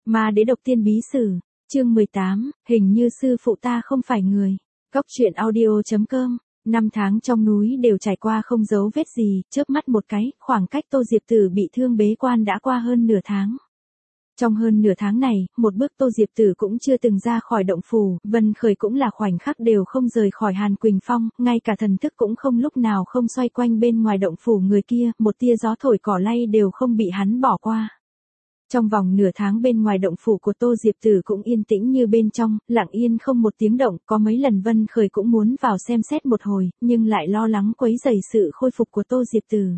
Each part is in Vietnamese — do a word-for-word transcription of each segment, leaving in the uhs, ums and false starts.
Ma đế độc tiên bí sử, chương mười tám, hình như sư phụ ta không phải người. Cóc truyện audio chấm com. Năm tháng trong núi đều trải qua không dấu vết gì, chớp mắt một cái, khoảng cách Tô Diệp Tử bị thương bế quan đã qua hơn nửa tháng. Trong hơn nửa tháng này, một bước Tô Diệp Tử cũng chưa từng ra khỏi động phủ, Vân Khởi cũng là khoảnh khắc đều không rời khỏi Hàn Quỳnh Phong, ngay cả thần thức cũng không lúc nào không xoay quanh bên ngoài động phủ người kia, một tia gió thổi cỏ lay đều không bị hắn bỏ qua. Trong vòng nửa tháng bên ngoài động phủ của Tô Diệp Tử cũng yên tĩnh như bên trong, lặng yên không một tiếng động, có mấy lần Vân Khởi cũng muốn vào xem xét một hồi, nhưng lại lo lắng quấy rầy sự khôi phục của Tô Diệp Tử.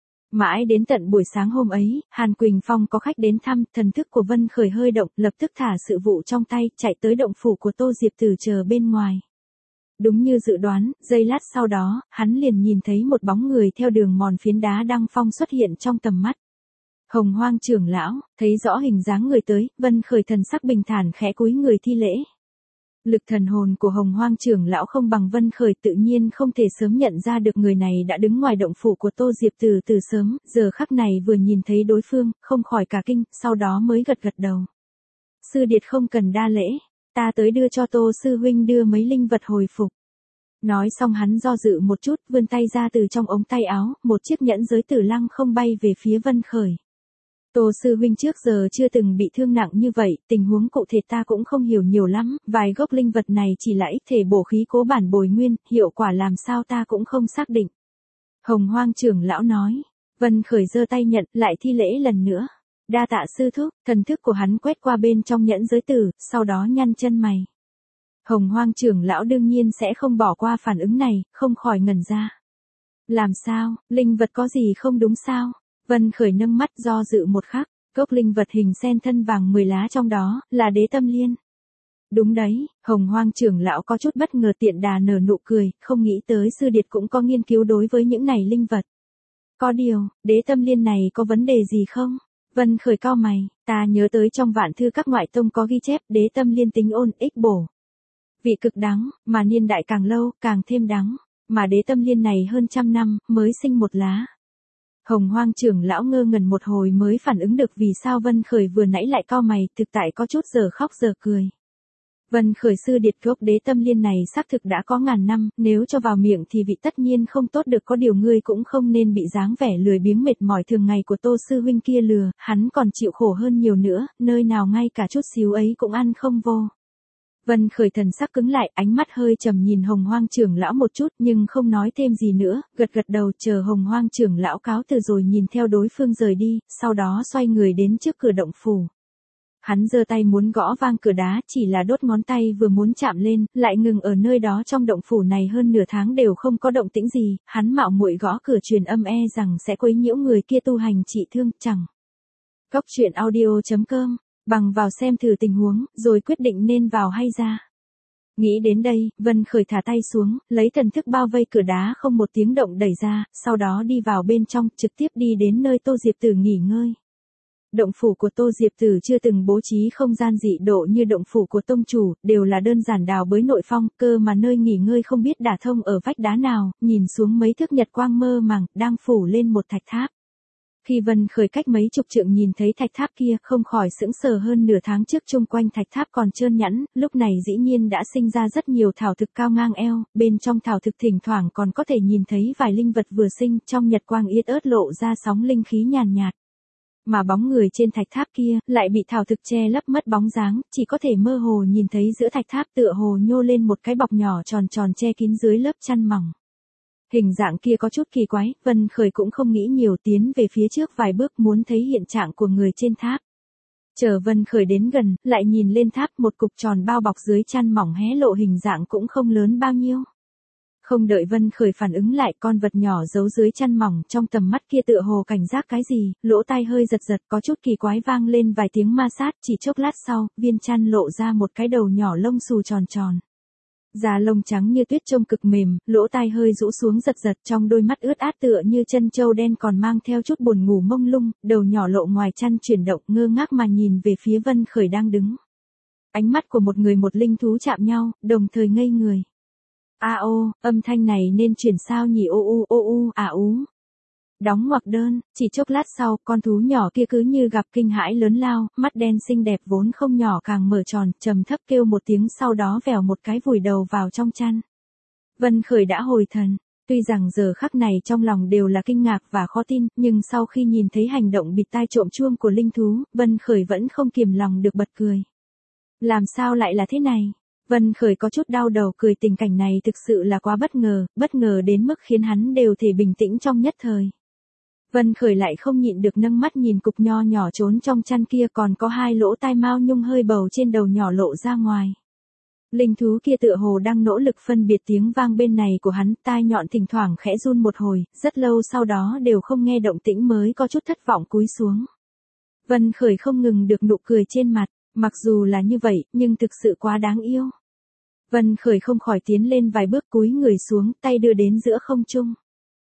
Mãi đến tận buổi sáng hôm ấy, Hàn Quỳnh Phong có khách đến thăm, thần thức của Vân Khởi hơi động, lập tức thả sự vụ trong tay, chạy tới động phủ của Tô Diệp Tử chờ bên ngoài. Đúng như dự đoán, giây lát sau đó, hắn liền nhìn thấy một bóng người theo đường mòn phiến đá đăng phong xuất hiện trong tầm mắt. Hồng Hoang trưởng lão, thấy rõ hình dáng người tới, Vân Khởi thần sắc bình thản khẽ cúi người thi lễ. Lực thần hồn của Hồng Hoang trưởng lão không bằng Vân Khởi, tự nhiên không thể sớm nhận ra được người này đã đứng ngoài động phủ của Tô Diệp Tử từ sớm, giờ khắc này vừa nhìn thấy đối phương, không khỏi cả kinh, sau đó mới gật gật đầu. Sư điệt không cần đa lễ, ta tới đưa cho Tô sư huynh đưa mấy linh vật hồi phục. Nói xong hắn do dự một chút, vươn tay ra từ trong ống tay áo, một chiếc nhẫn giới tử lăng không bay về phía Vân Khởi. Tô sư huynh trước giờ chưa từng bị thương nặng như vậy, tình huống cụ thể ta cũng không hiểu nhiều lắm, vài gốc linh vật này chỉ là ít thể bổ khí cố bản bồi nguyên, hiệu quả làm sao ta cũng không xác định. Hồng Hoang trưởng lão nói, Vân Khởi giơ tay nhận, lại thi lễ lần nữa. Đa tạ sư thúc, thần thức của hắn quét qua bên trong nhẫn giới tử, sau đó nhăn chân mày. Hồng Hoang trưởng lão đương nhiên sẽ không bỏ qua phản ứng này, không khỏi ngẩn ra. Làm sao, linh vật có gì không đúng sao? Vân Khởi nâng mắt do dự một khắc, cốc linh vật hình sen thân vàng mười lá trong đó, là đế tâm liên. Đúng đấy, Hồng Hoang trưởng lão có chút bất ngờ tiện đà nở nụ cười, không nghĩ tới sư điệt cũng có nghiên cứu đối với những này linh vật. Có điều, đế tâm liên này có vấn đề gì không? Vân Khởi cau mày, ta nhớ tới trong vạn thư các ngoại tông có ghi chép đế tâm liên tính ôn ích bổ. Vị cực đắng, mà niên đại càng lâu, càng thêm đắng, mà đế tâm liên này hơn trăm năm, mới sinh một lá. Hồng Hoang trưởng lão ngơ ngẩn một hồi mới phản ứng được vì sao Vân Khởi vừa nãy lại cau mày, thực tại có chút giờ khóc giờ cười. Vân Khởi sư điệt gốc đế tâm liên này xác thực đã có ngàn năm, nếu cho vào miệng thì vị tất nhiên không tốt được, có điều ngươi cũng không nên bị dáng vẻ lười biếng mệt mỏi thường ngày của Tô sư huynh kia lừa, hắn còn chịu khổ hơn nhiều nữa, nơi nào ngay cả chút xíu ấy cũng ăn không vô. Vân Khởi thần sắc cứng lại, ánh mắt hơi trầm nhìn Hồng Hoang trưởng lão một chút nhưng không nói thêm gì nữa, gật gật đầu chờ Hồng Hoang trưởng lão cáo từ rồi nhìn theo đối phương rời đi, sau đó xoay người đến trước cửa động phủ. Hắn giơ tay muốn gõ vang cửa đá, chỉ là đốt ngón tay vừa muốn chạm lên, lại ngừng ở nơi đó. Trong động phủ này hơn nửa tháng đều không có động tĩnh gì, hắn mạo muội gõ cửa truyền âm e rằng sẽ quấy nhiễu người kia tu hành trị thương, chẳng. Cóc truyện audio chấm com. Bằng vào xem thử tình huống, rồi quyết định nên vào hay ra. Nghĩ đến đây, Vân Khởi thả tay xuống, lấy thần thức bao vây cửa đá không một tiếng động đẩy ra, sau đó đi vào bên trong, trực tiếp đi đến nơi Tô Diệp Tử nghỉ ngơi. Động phủ của Tô Diệp Tử chưa từng bố trí không gian dị độ như động phủ của tông chủ, đều là đơn giản đào bới nội phong, cơ mà nơi nghỉ ngơi không biết đả thông ở vách đá nào, nhìn xuống mấy thước nhật quang mơ màng, đang phủ lên một thạch tháp. Khi Vân Khởi cách mấy chục trượng nhìn thấy thạch tháp kia, không khỏi sững sờ. Hơn nửa tháng trước chung quanh thạch tháp còn trơn nhẵn, lúc này dĩ nhiên đã sinh ra rất nhiều thảo thực cao ngang eo, bên trong thảo thực thỉnh thoảng còn có thể nhìn thấy vài linh vật vừa sinh, trong nhật quang yết ớt lộ ra sóng linh khí nhàn nhạt. Mà bóng người trên thạch tháp kia, lại bị thảo thực che lấp mất bóng dáng, chỉ có thể mơ hồ nhìn thấy giữa thạch tháp tựa hồ nhô lên một cái bọc nhỏ tròn tròn che kín dưới lớp chăn mỏng. Hình dạng kia có chút kỳ quái, Vân Khởi cũng không nghĩ nhiều, tiến về phía trước vài bước muốn thấy hiện trạng của người trên tháp. Chờ Vân Khởi đến gần, lại nhìn lên tháp, một cục tròn bao bọc dưới chăn mỏng hé lộ, hình dạng cũng không lớn bao nhiêu. Không đợi Vân Khởi phản ứng lại, con vật nhỏ giấu dưới chăn mỏng trong tầm mắt kia tựa hồ cảnh giác cái gì, lỗ tai hơi giật giật, có chút kỳ quái, vang lên vài tiếng ma sát, chỉ chốc lát sau, viên chăn lộ ra một cái đầu nhỏ lông xù tròn tròn. Da lông trắng như tuyết trông cực mềm, lỗ tai hơi rũ xuống giật giật, trong đôi mắt ướt át tựa như chân trâu đen còn mang theo chút buồn ngủ mông lung, đầu nhỏ lộ ngoài chăn chuyển động, ngơ ngác mà nhìn về phía Vân Khởi đang đứng. Ánh mắt của một người một linh thú chạm nhau, đồng thời ngây người. A ô, âm thanh này nên chuyển sao nhỉ, ô u ô u à ú. Đóng ngoặc đơn, chỉ chốc lát sau, con thú nhỏ kia cứ như gặp kinh hãi lớn lao, mắt đen xinh đẹp vốn không nhỏ càng mở tròn, trầm thấp kêu một tiếng sau đó vèo một cái vùi đầu vào trong chăn. Vân Khởi đã hồi thần, tuy rằng giờ khắc này trong lòng đều là kinh ngạc và khó tin, nhưng sau khi nhìn thấy hành động bịt tai trộm chuông của linh thú, Vân Khởi vẫn không kiềm lòng được bật cười. Làm sao lại là thế này? Vân Khởi có chút đau đầu cười, tình cảnh này thực sự là quá bất ngờ, bất ngờ đến mức khiến hắn đều thể bình tĩnh trong nhất thời. Vân Khởi lại không nhịn được nâng mắt nhìn cục nho nhỏ trốn trong chăn kia, còn có hai lỗ tai mao nhung hơi bầu trên đầu nhỏ lộ ra ngoài. Linh thú kia tựa hồ đang nỗ lực phân biệt tiếng vang bên này của hắn, tai nhọn thỉnh thoảng khẽ run một hồi, rất lâu sau đó đều không nghe động tĩnh mới có chút thất vọng cúi xuống. Vân Khởi không ngừng được nụ cười trên mặt, mặc dù là như vậy, nhưng thực sự quá đáng yêu. Vân Khởi không khỏi tiến lên vài bước cúi người xuống, tay đưa đến giữa không trung.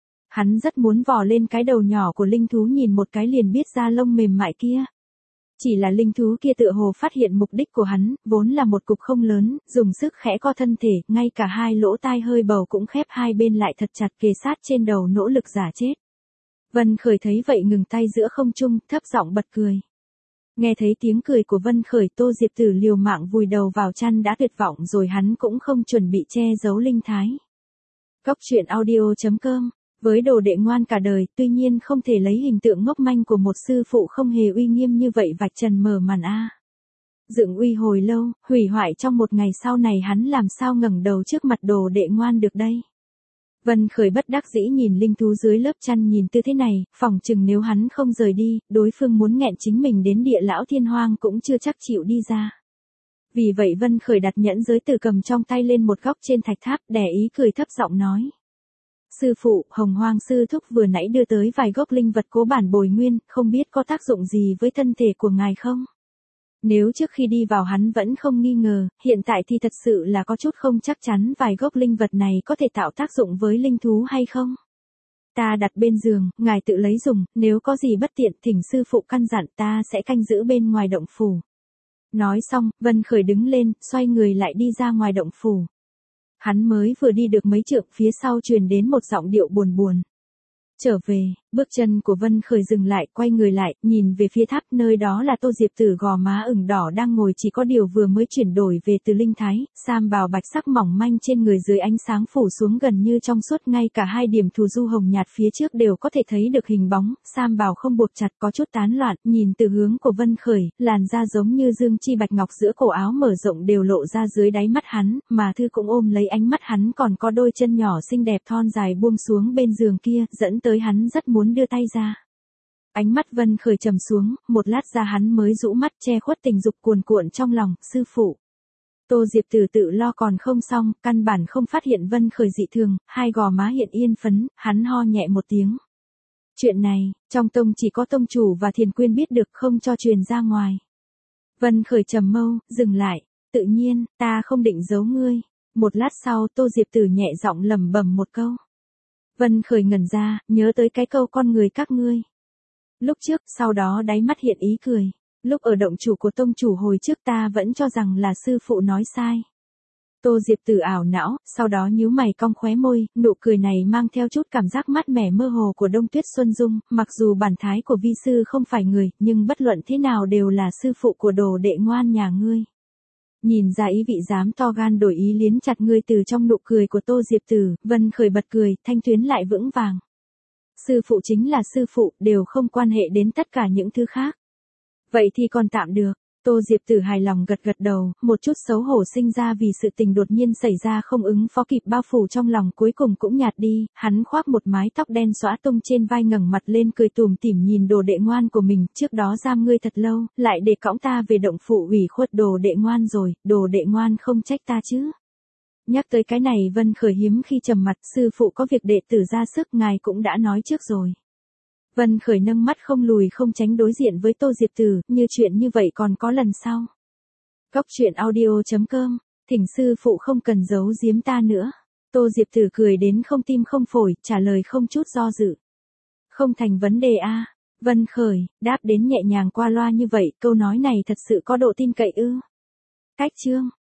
Hắn rất muốn vò lên cái đầu nhỏ của linh thú nhìn một cái liền biết da lông mềm mại kia. Chỉ là linh thú kia tựa hồ phát hiện mục đích của hắn, vốn là một cục không lớn, dùng sức khẽ co thân thể, ngay cả hai lỗ tai hơi bầu cũng khép hai bên lại thật chặt kề sát trên đầu nỗ lực giả chết. Vân Khởi thấy vậy ngừng tay giữa không trung, thấp giọng bật cười. Nghe thấy tiếng cười của Vân Khởi, Tô Diệp Tử liều mạng vùi đầu vào chăn đã tuyệt vọng rồi, hắn cũng không chuẩn bị che giấu linh thái. Cốc truyện audio chấm com. Với đồ đệ ngoan cả đời, tuy nhiên không thể lấy hình tượng ngốc manh của một sư phụ không hề uy nghiêm như vậy vạch trần mở màn a. Dựng uy hồi lâu, hủy hoại trong một ngày sau này, hắn làm sao ngẩng đầu trước mặt đồ đệ ngoan được đây. Vân Khởi bất đắc dĩ nhìn linh thú dưới lớp chăn, nhìn tư thế này, phỏng chừng nếu hắn không rời đi, đối phương muốn nghẹn chính mình đến địa lão thiên hoang cũng chưa chắc chịu đi ra. Vì vậy Vân Khởi đặt nhẫn giới tử cầm trong tay lên một góc trên thạch tháp, đè ý cười thấp giọng nói. Sư phụ, Hồng Hoang sư thúc vừa nãy đưa tới vài gốc linh vật cố bản bồi nguyên, không biết có tác dụng gì với thân thể của ngài không? Nếu trước khi đi vào hắn vẫn không nghi ngờ, hiện tại thì thật sự là có chút không chắc chắn vài gốc linh vật này có thể tạo tác dụng với linh thú hay không. Ta đặt bên giường, ngài tự lấy dùng, nếu có gì bất tiện thỉnh sư phụ căn dặn, ta sẽ canh giữ bên ngoài động phủ. Nói xong, Vân Khởi đứng lên, xoay người lại đi ra ngoài động phủ. Hắn mới vừa đi được mấy trượng, phía sau truyền đến một giọng điệu buồn buồn. Trở về, bước chân của Vân Khởi dừng lại, quay người lại, nhìn về phía tháp, nơi đó là Tô Diệp Tử gò má ửng đỏ đang ngồi, chỉ có điều vừa mới chuyển đổi về từ linh thái, sam bào bạch sắc mỏng manh trên người dưới ánh sáng phủ xuống gần như trong suốt, ngay cả hai điểm thù du hồng nhạt phía trước đều có thể thấy được hình bóng, sam bào không buộc chặt có chút tán loạn, nhìn từ hướng của Vân Khởi, làn da giống như dương chi bạch ngọc giữa cổ áo mở rộng đều lộ ra dưới đáy mắt hắn, mà thư cũng ôm lấy ánh mắt hắn, còn có đôi chân nhỏ xinh đẹp thon dài buông xuống bên giường kia, dẫn tới hắn rất muốn đưa tay ra. Ánh mắt Vân Khởi trầm xuống, một lát ra hắn mới rũ mắt che khuất tình dục cuồn cuộn trong lòng, sư phụ. Tô Diệp Tử tự lo còn không xong, căn bản không phát hiện Vân Khởi dị thường, hai gò má hiện yên phấn, hắn ho nhẹ một tiếng. Chuyện này, trong tông chỉ có tông chủ và thiền quyên biết được, không cho truyền ra ngoài. Vân Khởi trầm mâu, dừng lại, tự nhiên, ta không định giấu ngươi. Một lát sau Tô Diệp Tử nhẹ giọng lẩm bẩm một câu. Vân Khởi ngẩn ra, nhớ tới cái câu con người các ngươi. Lúc trước, sau đó đáy mắt hiện ý cười. Lúc ở động chủ của tông chủ hồi trước ta vẫn cho rằng là sư phụ nói sai. Tô Diệp Tử ảo não, sau đó nhíu mày cong khóe môi, nụ cười này mang theo chút cảm giác mát mẻ mơ hồ của đông tuyết xuân dung, mặc dù bản thái của vi sư không phải người, nhưng bất luận thế nào đều là sư phụ của đồ đệ ngoan nhà ngươi. Nhìn ra ý vị dám to gan đổi ý liến chặt ngươi từ trong nụ cười của Tô Diệp Tử, Vân Khởi bật cười, thanh tuyến lại vững vàng. Sư phụ chính là sư phụ, đều không quan hệ đến tất cả những thứ khác. Vậy thì còn tạm được. Tô Diệp Tử hài lòng gật gật đầu, một chút xấu hổ sinh ra vì sự tình đột nhiên xảy ra không ứng phó kịp bao phủ trong lòng cuối cùng cũng nhạt đi, hắn khoác một mái tóc đen xõa tung trên vai, ngẩng mặt lên cười tủm tỉm nhìn đồ đệ ngoan của mình, trước đó giam ngươi thật lâu, lại để cõng ta về động phủ ủy khuất đồ đệ ngoan rồi, đồ đệ ngoan không trách ta chứ. Nhắc tới cái này Vân Khởi hiếm khi trầm mặt, sư phụ có việc đệ tử ra sức ngài cũng đã nói trước rồi. Vân Khởi nâng mắt không lùi không tránh đối diện với Tô Diệp Tử, như chuyện như vậy còn có lần sau. Cốc truyện audio chấm com, thỉnh sư phụ không cần giấu giếm ta nữa. Tô Diệp Tử cười đến không tim không phổi, trả lời không chút do dự. Không thành vấn đề a. Vân Khởi, đáp đến nhẹ nhàng qua loa như vậy, câu nói này thật sự có độ tin cậy ư? Cách chương.